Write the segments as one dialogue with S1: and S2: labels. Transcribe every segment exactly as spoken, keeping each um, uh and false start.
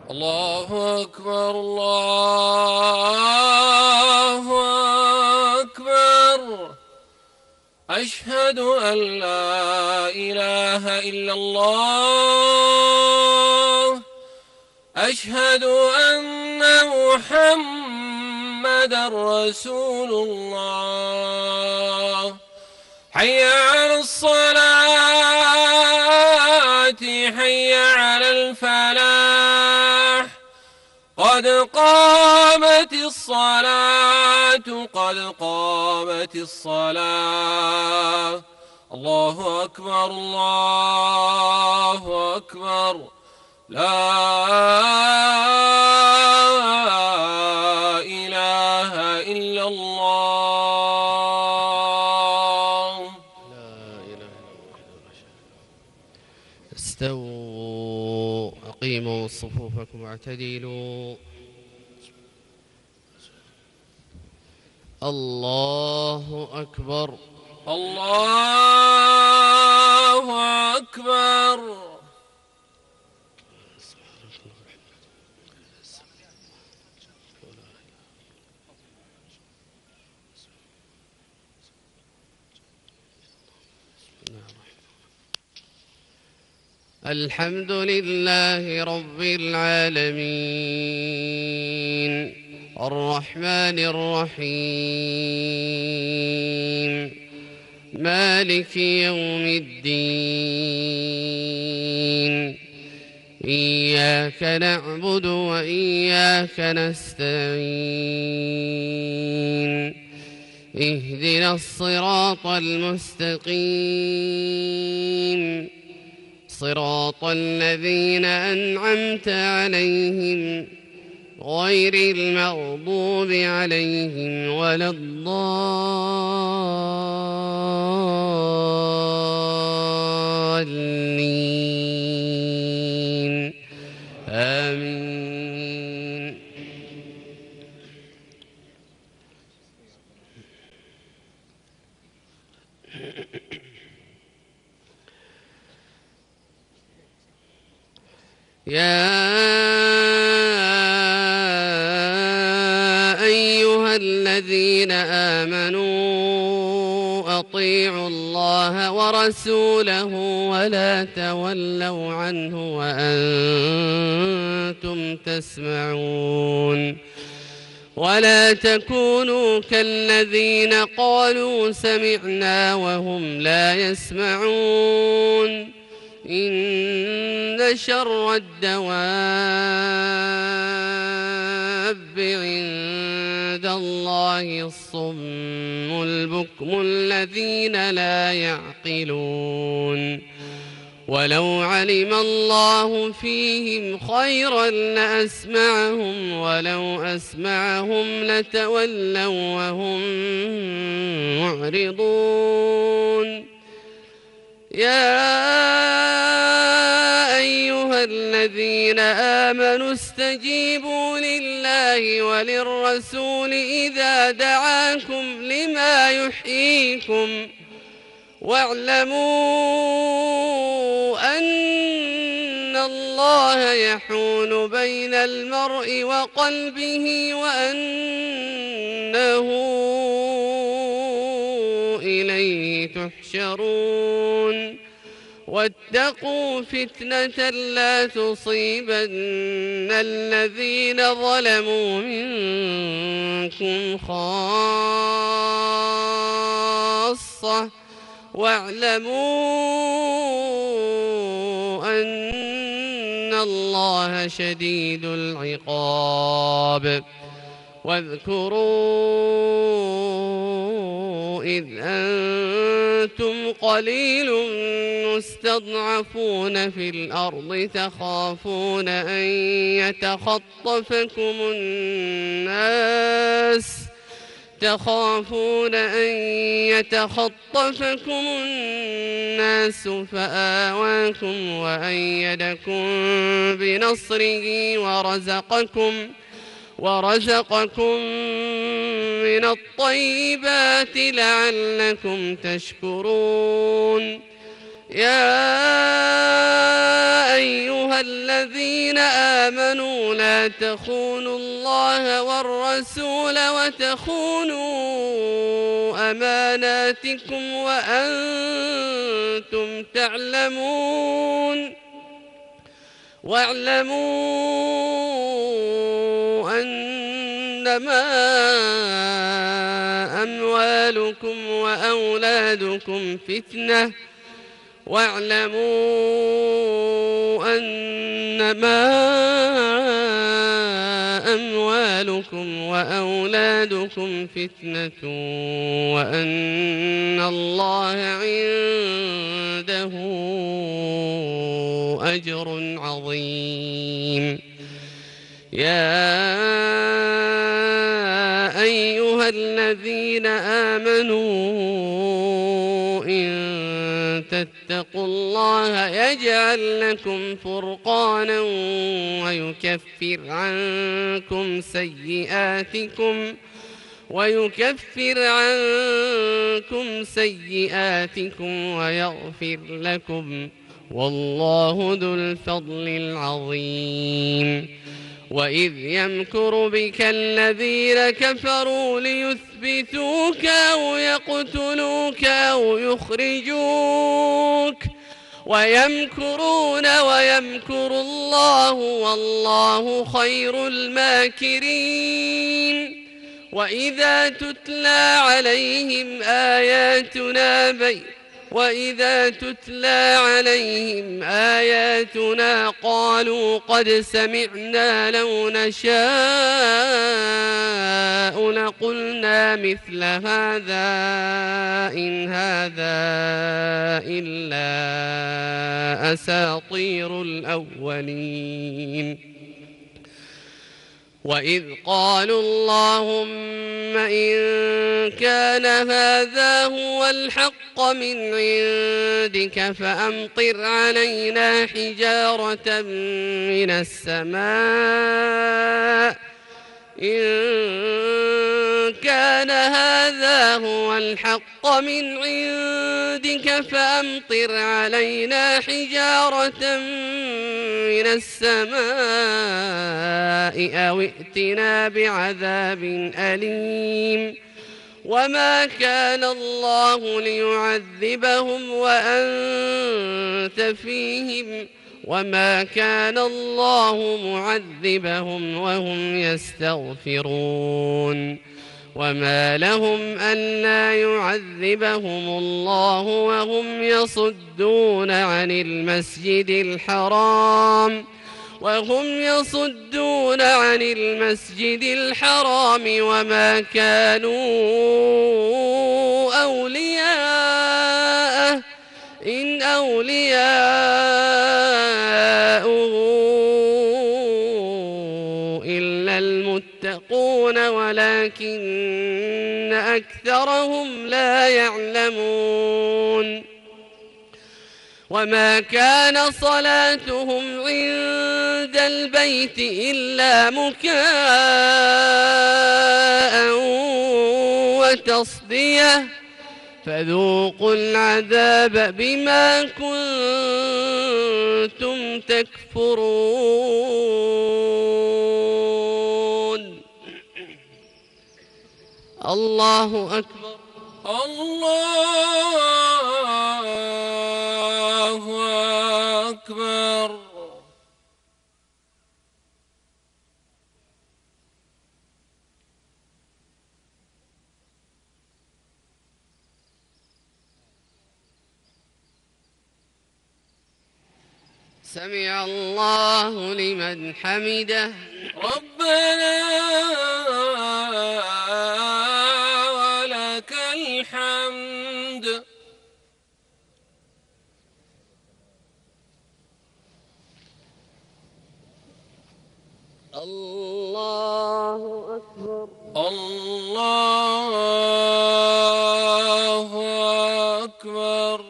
S1: الله أكبر الله أكبر. أشهد أن لا إله إلا الله. أشهد أن محمدًا رسول الله. حي على الصلاة حي على الفلاح. قد قامت الصلاة قد قامت الصلاة. الله أكبر الله أكبر. لا إله إلا الله.
S2: لا إله إلا الله. استووا أقيموا صفوفكم واعتدلوا. الله أكبر
S1: الله أكبر.
S2: الحمد لله رب العالمين الرحمن الرحيم مالك يوم الدين. إياك نعبد وإياك نستعين. اهدنا الصراط المستقيم صراط الذين أنعمت عليهم غير المغضوب عليهم ولا الضالين. آمين. يا أيها الذين آمنوا أطيعوا الله ورسوله ولا تولوا عنه وأنتم تسمعون. ولا تكونوا كالذين قالوا سمعنا وهم لا يسمعون. إن شر الدواب عند الله الصم البكم الذين لا يعقلون. ولو علم الله فيهم خيرا لأسمعهم ولو أسمعهم لتولوا وهم معرضون. يا أيها الذين آمنوا استجيبوا لله وللرسول إذا دعاكم لما يحييكم واعلموا أن الله يحول بين المرء وقلبه وأنه إليه تحشرون. واتقوا فتنة لا تصيبن الذين ظلموا منكم خاصة واعلموا أن الله شديد العقاب. واذكروا إذ أنتم قليل مستضعفون في الأرض تخافون أن يتخطفكم الناس تخافون أن يتخطفكم الناس فآواكم وأيدكم بنصره ورزقكم ورزقكم من الطيبات لعلكم تشكرون. يا أيها الذين آمنوا لا تخونوا الله والرسول وتخونوا أماناتكم وأنتم تعلمون واعلموا أنما أموالكم وأولادكم فتنة واعلموا أنما أموالكم وأولادكم فتنة وأن الله عنده أجر عظيم. يا أيها الذين آمنوا إن تتقوا الله يجعل لكم فرقانا ويكفر عنكم سيئاتكم ويكفر عنكم سيئاتكم ويغفر لكم والله ذو الفضل العظيم. وإذ يمكر بك الذين كفروا ليثبتوك أو يقتلوك أو يخرجوك ويمكرون ويمكر الله والله خير الماكرين. وإذا تتلى عليهم آياتنا بي وإذا تتلى عليهم آياتنا قالوا قد سمعنا لو نشاء لقلنا مثل هذا إن هذا إلا أساطير الأولين. وإذ قالوا اللهم إن كان هذا هو الحق من عندك فأمطر علينا حجارة من السماء إن كان هذا هو الحق من عندك فأمطر علينا حجارة من السماء أو ائتنا بعذاب أليم. وما كان الله ليعذبهم وأنت فيهم وما كان الله معذبهم وهم يستغفرون. وما لهم ألا يعذبهم الله وهم يصدون عن المسجد الحرام وهم يصدون عن المسجد الحرام وما كانوا أولياءه إن أولياؤه إلا المتقون ولكن أكثرهم لا يعلمون. وما كان صلاتهم عند البيت إلا مكاء وتصدية فذوقوا العذاب بما كنتم تكفرون. الله أكبر.
S1: الله أكبر.
S2: سمع الله لمن حمده.
S1: ربنا ولك الحمد.
S2: الله أكبر.
S1: الله أكبر.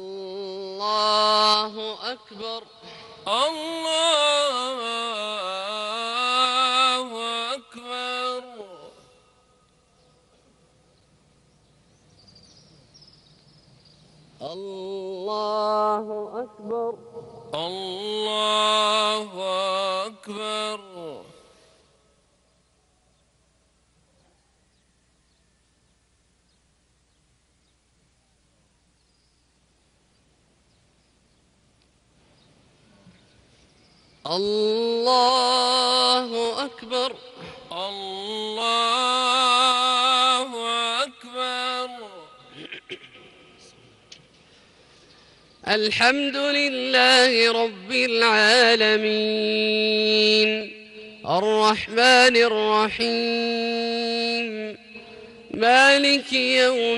S2: الله أكبر.
S1: الله
S2: الله أكبر.
S1: الله أكبر.
S2: الله أكبر.
S1: الله أكبر.
S2: الحمد لله رب العالمين الرحمن الرحيم مالك يوم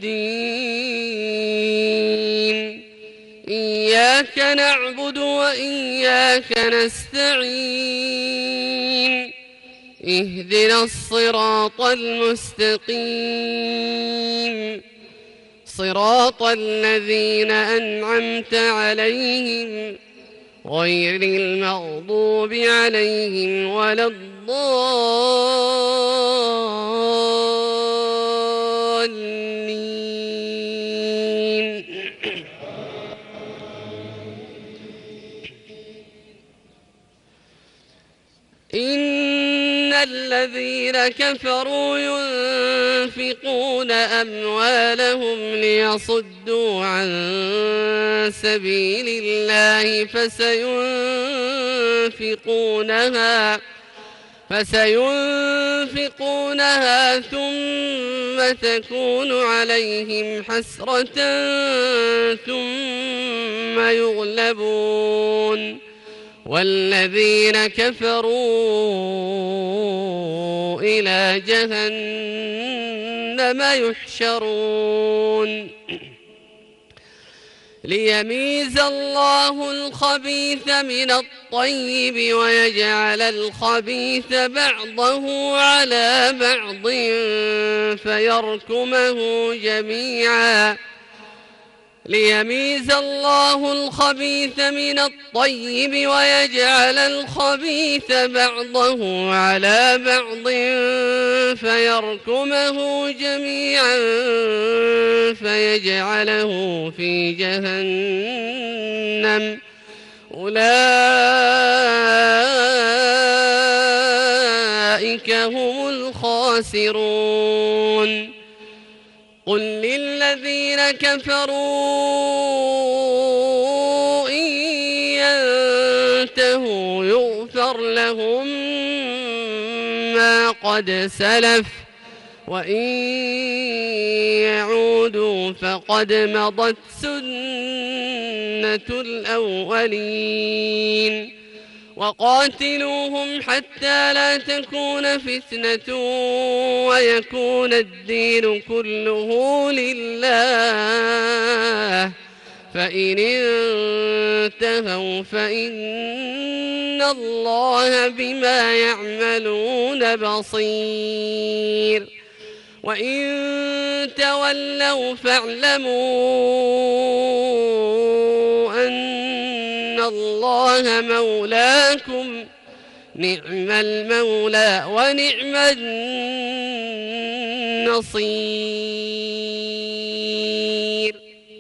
S2: الدين إياك نعبد وإياك نستعين اهدنا الصراط المستقيم صراط الذين أنعمت عليهم غير المغضوب عليهم ولا الضالين. إن الذين كفروا ينفقون أموالهم ليصدوا عن سبيل الله فسينفقونها فسينفقونها ثم تكون عليهم حسرة ثم يغلبون والذين كفروا إلى جهنم يحشرون ليميز الله الخبيث من الطيب ويجعل الخبيث بعضه على بعض فيركمه جميعا ليميز الله الخبيث من الطيب ويجعل الخبيث بعضه على بعض فيركمه جميعا فيجعله في جهنم أولئك هم الخاسرون. قل للذين كفروا إن ينتهوا يغفر لهم ما قد سلف وإن يعودوا فقد مضت سنة الأولين وقاتلوهم حتى لا تكون فتنة ويكون الدين كله لله فإن انتهوا فإن الله بما يعملون بصير وإن تولوا فاعلموا أن الله مولاكم نعم المولى ونعم النصير.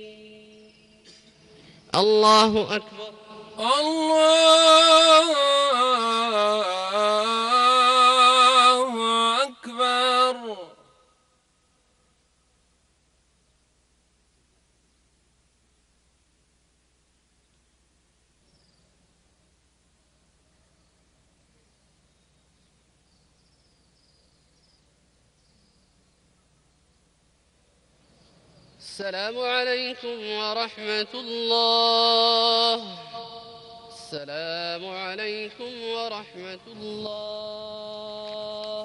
S2: الله أكبر.
S1: الله أكبر.
S2: السلام عليكم ورحمة الله. السلام عليكم ورحمة الله.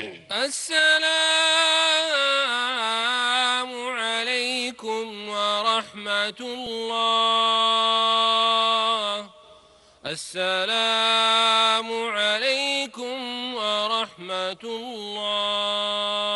S1: السلام عليكم ورحمة الله. السلام عليكم ورحمة الله.